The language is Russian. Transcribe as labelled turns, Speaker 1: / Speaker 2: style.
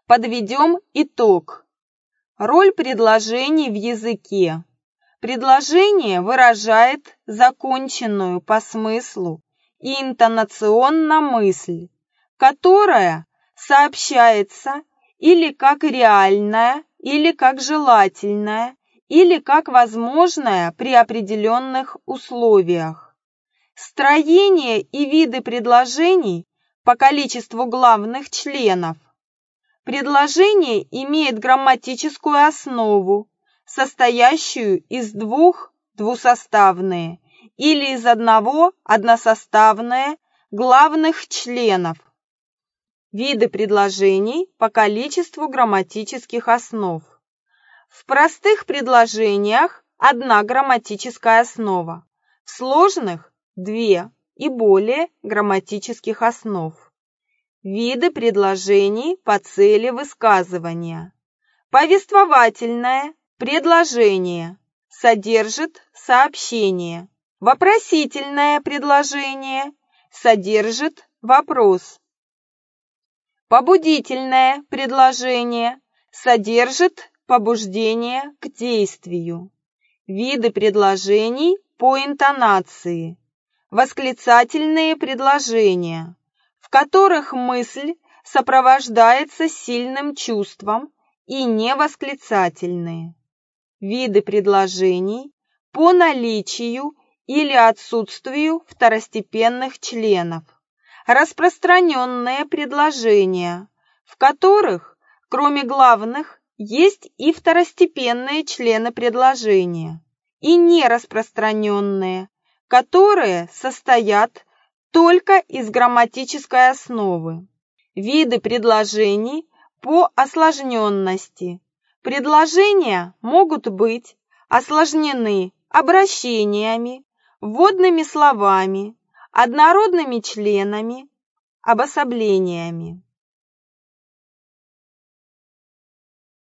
Speaker 1: Подведем итог. Роль предложений в языке. Предложение выражает законченную по смыслу и интонационно мысль, которая сообщается или как реальная, или как желательная, или как возможная при определенных условиях. Строение и виды предложений по количеству главных членов. Предложение имеет грамматическую основу, состоящую из двух двусоставные или из одного односоставные главных членов. Виды предложений по количеству грамматических основ. В простых предложениях одна грамматическая основа, в сложных – две и более грамматических основ. Виды предложений по цели высказывания. Повествовательное предложение содержит сообщение. Вопросительное предложение содержит вопрос. Побудительное предложение содержит побуждение к действию. Виды предложений по интонации. Восклицательные предложения, в которых мысль сопровождается сильным чувством, и невосклицательные. Виды предложений по наличию или отсутствию второстепенных членов. Распространенные предложения, в которых, кроме главных, есть и второстепенные члены предложения, и нераспространенные, которые состоят только из грамматической основы. Виды предложений по осложненности. Предложения могут быть осложнены обращениями, вводными словами, однородными членами, обособлениями.